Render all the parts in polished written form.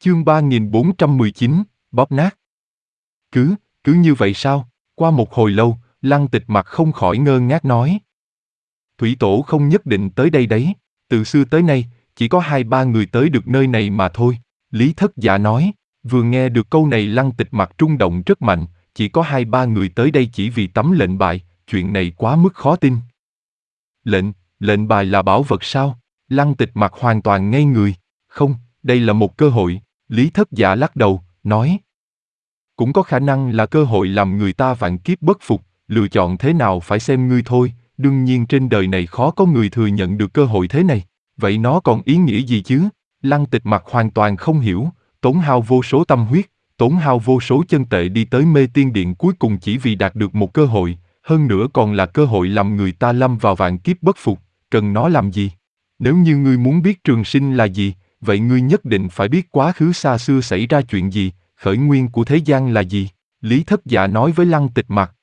Chương 3419, bóp nát. Cứ như vậy sao? Qua một hồi lâu, Lăng Tịch mặt không khỏi ngơ ngác nói. Thủy Tổ không nhất định tới đây đấy, từ xưa tới nay, chỉ có 2-3 người tới được nơi này mà thôi. Lý Thất Dạ nói, vừa nghe được câu này Lăng Tịch mặt rung động rất mạnh, chỉ có 2-3 người tới đây chỉ vì tấm lệnh bài, chuyện này quá mức khó tin. Lệnh bài là bảo vật sao? Lăng Tịch mặt hoàn toàn ngây người. Không, đây là một cơ hội. Lý Thất Dạ lắc đầu, nói. Cũng có khả năng là cơ hội làm người ta vạn kiếp bất phục, lựa chọn thế nào phải xem ngươi thôi, đương nhiên trên đời này khó có người thừa nhận được cơ hội thế này. Vậy nó còn ý nghĩa gì chứ? Lăng Tịch mặt hoàn toàn không hiểu, tốn hao vô số tâm huyết, tốn hao vô số chân tệ đi tới Mê Tiên Điện cuối cùng chỉ vì đạt được một cơ hội, hơn nữa còn là cơ hội làm người ta lâm vào vạn kiếp bất phục, cần nó làm gì? Nếu như ngươi muốn biết trường sinh là gì, vậy ngươi nhất định phải biết quá khứ xa xưa xảy ra chuyện gì, khởi nguyên của thế gian là gì, Lý Thất Dạ nói với Lăng Tịch mặt.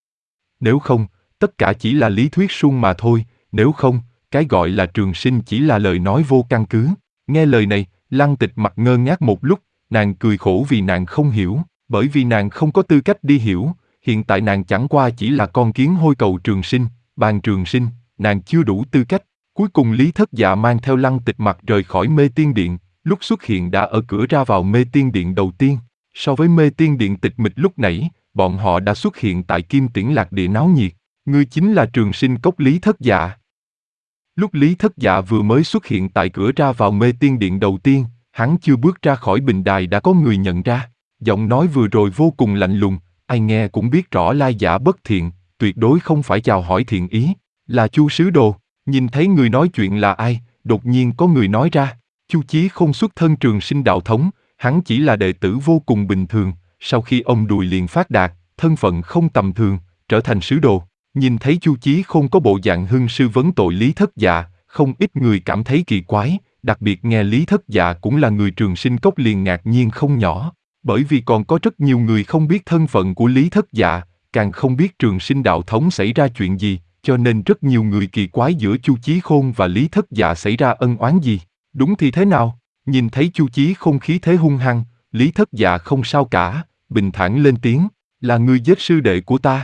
Nếu không, tất cả chỉ là lý thuyết suông mà thôi, nếu không, cái gọi là trường sinh chỉ là lời nói vô căn cứ. Nghe lời này, Lăng Tịch mặt ngơ ngác một lúc, nàng cười khổ vì nàng không hiểu, bởi vì nàng không có tư cách đi hiểu, hiện tại nàng chẳng qua chỉ là con kiến hôi cầu trường sinh, bàn trường sinh, nàng chưa đủ tư cách. Cuối cùng Lý Thất Dạ mang theo Lăng Tịch mặt rời khỏi Mê Tiên Điện, lúc xuất hiện đã ở cửa ra vào Mê Tiên Điện đầu tiên. So với Mê Tiên Điện tịch mịch lúc nãy, bọn họ đã xuất hiện tại Kim Tiễn Lạc Địa náo nhiệt. Ngươi chính là trường sinh cốc Lý Thất Dạ. Lúc Lý Thất Dạ vừa mới xuất hiện tại cửa ra vào Mê Tiên Điện đầu tiên, hắn chưa bước ra khỏi bình đài đã có người nhận ra. Giọng nói vừa rồi vô cùng lạnh lùng, ai nghe cũng biết rõ lai giả bất thiện, tuyệt đối không phải chào hỏi thiện ý. Là Chu Sứ Đồ. Nhìn thấy người nói chuyện là ai, đột nhiên có người nói ra. Chu Chí không xuất thân trường sinh đạo thống, hắn chỉ là đệ tử vô cùng bình thường, sau khi ông đùi liền phát đạt, thân phận không tầm thường, trở thành sứ đồ. Nhìn thấy Chu Chí không có bộ dạng hưng sư vấn tội Lý Thất Dạ, không ít người cảm thấy kỳ quái, đặc biệt nghe Lý Thất Dạ cũng là người trường sinh cốc liền ngạc nhiên không nhỏ, bởi vì còn có rất nhiều người không biết thân phận của Lý Thất Dạ, càng không biết trường sinh đạo thống xảy ra chuyện gì, cho nên rất nhiều người kỳ quái giữa Chu Chí Khôn và Lý Thất Dạ xảy ra ân oán gì. Đúng thì thế nào? Nhìn thấy Chu Chí Khôn khí thế hung hăng, Lý Thất Dạ không sao cả, bình thản lên tiếng, là ngươi giết sư đệ của ta.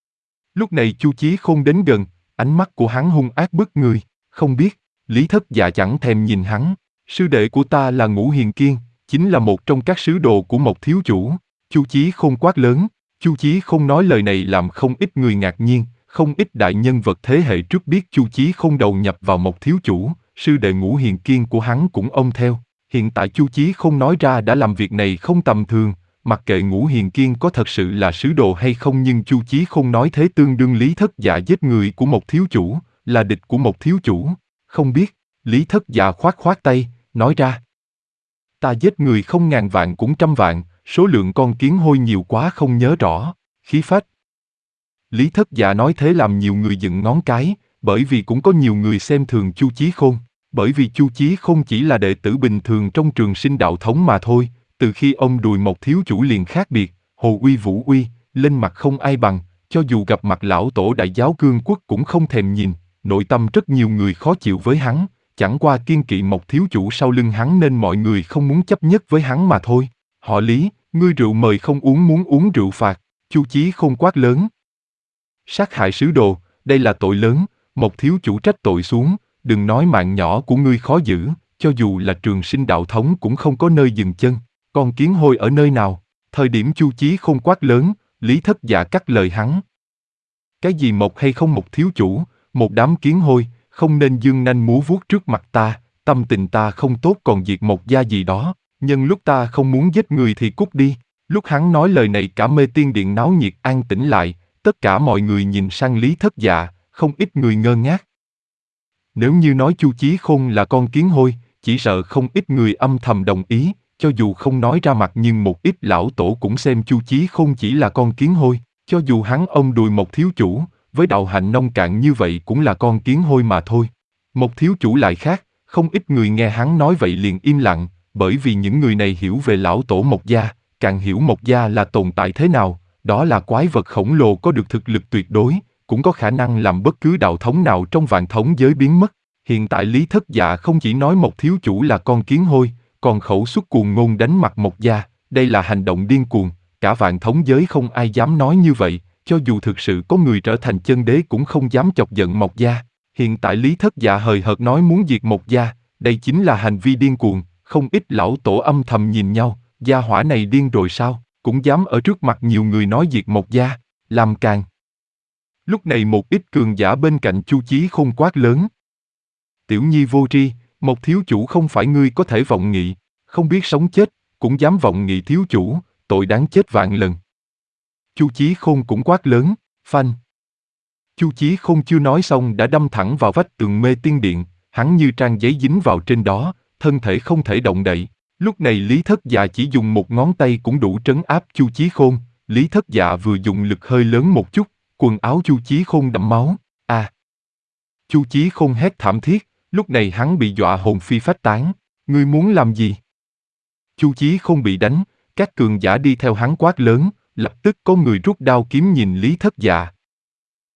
Lúc này Chu Chí Khôn đến gần, ánh mắt của hắn hung ác bức người, không biết, Lý Thất Dạ chẳng thèm nhìn hắn, sư đệ của ta là Ngũ Hiền Kiên, chính là một trong các sứ đồ của Mộc thiếu chủ. Chu Chí Khôn quát lớn, Chu Chí Khôn nói lời này làm không ít người ngạc nhiên, không ít đại nhân vật thế hệ trước biết Chu Chí Khôn đầu nhập vào Mộc thiếu chủ, sư đệ Ngũ Hiền Kiên của hắn cũng ôm theo. Hiện tại Chu Chí Khôn nói ra đã làm việc này không tầm thường, mặc kệ Ngũ Hiền Kiên có thật sự là sứ đồ hay không, nhưng Chu Chí Khôn nói thế tương đương Lý Thất Dạ giết người của Mộc thiếu chủ, là địch của Mộc thiếu chủ. Không biết, Lý Thất Dạ khoát tay, nói ra. Ta giết người không ngàn vạn cũng trăm vạn, số lượng con kiến hôi nhiều quá không nhớ rõ, khí phách. Lý Thất Dạ nói thế làm nhiều người dựng ngón cái, bởi vì cũng có nhiều người xem thường Chu Chí Khôn, bởi vì Chu Chí Khôn chỉ là đệ tử bình thường trong trường sinh đạo thống mà thôi, từ khi ông đùi Mộc thiếu chủ liền khác biệt, hồ uy vũ uy, lên mặt không ai bằng, cho dù gặp mặt lão tổ đại giáo cương quốc cũng không thèm nhìn, nội tâm rất nhiều người khó chịu với hắn, chẳng qua kiên kỵ Mộc thiếu chủ sau lưng hắn nên mọi người không muốn chấp nhất với hắn mà thôi. Họ Lý, ngươi rượu mời không uống muốn uống rượu phạt, Chu Chí Khôn quát lớn. Sát hại sứ đồ, đây là tội lớn, Mộc thiếu chủ trách tội xuống, đừng nói mạng nhỏ của ngươi khó giữ, cho dù là trường sinh đạo thống cũng không có nơi dừng chân, con kiến hôi ở nơi nào? Thời điểm Chu Chí Khôn quát lớn, Lý Thất Dạ cắt lời hắn. Cái gì Mộc hay không Mộc thiếu chủ, một đám kiến hôi, không nên dương nanh múa vuốt trước mặt ta, tâm tình ta không tốt còn diệt Mộc gia gì đó, nhân lúc ta không muốn giết người thì cút đi. Lúc hắn nói lời này cả Mê Tiên Điện náo nhiệt an tĩnh lại, tất cả mọi người nhìn sang Lý Thất Dạ, không ít người ngơ ngác. Nếu như nói Chu Chí Khôn là con kiến hôi, chỉ sợ không ít người âm thầm đồng ý, cho dù không nói ra mặt nhưng một ít lão tổ cũng xem Chu Chí Khôn chỉ là con kiến hôi, cho dù hắn ông đùi Mộc thiếu chủ, với đạo hạnh nông cạn như vậy cũng là con kiến hôi mà thôi. Mộc thiếu chủ lại khác, không ít người nghe hắn nói vậy liền im lặng, bởi vì những người này hiểu về lão tổ Mộc gia, càng hiểu Mộc gia là tồn tại thế nào, đó là quái vật khổng lồ có được thực lực tuyệt đối, cũng có khả năng làm bất cứ đạo thống nào trong vạn thống giới biến mất. Hiện tại Lý Thất Dạ không chỉ nói Mộc thiếu chủ là con kiến hôi, còn khẩu xuất cuồng ngôn đánh mặt Mộc Gia, đây là hành động điên cuồng, cả vạn thống giới không ai dám nói như vậy, cho dù thực sự có người trở thành chân đế cũng không dám chọc giận Mộc Gia. Hiện tại Lý Thất Dạ hời hợt nói muốn diệt Mộc Gia, đây chính là hành vi điên cuồng, không ít lão tổ âm thầm nhìn nhau, gia hỏa này điên rồi sao, cũng dám ở trước mặt nhiều người nói diệt Mộc Gia, làm càn. Lúc này một ít cường giả bên cạnh Chu Chí Khôn quát lớn. Tiểu nhi vô tri, Mộc thiếu chủ không phải ngươi có thể vọng nghị, không biết sống chết, cũng dám vọng nghị thiếu chủ, tội đáng chết vạn lần. Chu Chí Khôn cũng quát lớn, phanh. Chu Chí Khôn chưa nói xong đã đâm thẳng vào vách tường mê tiên điện, hắn như trang giấy dính vào trên đó, thân thể không thể động đậy. Lúc này Lý Thất Dạ chỉ dùng một ngón tay cũng đủ trấn áp Chu Chí Khôn. Lý Thất Dạ vừa dùng lực hơi lớn một chút, quần áo Chu Chí Khôn đẫm máu. À! Chu Chí Khôn hét thảm thiết, lúc này hắn bị dọa hồn phi phách tán. Ngươi muốn làm gì? Chu Chí Khôn bị đánh, các cường giả đi theo hắn quát lớn, lập tức có người rút đao kiếm nhìn Lý Thất Dạ,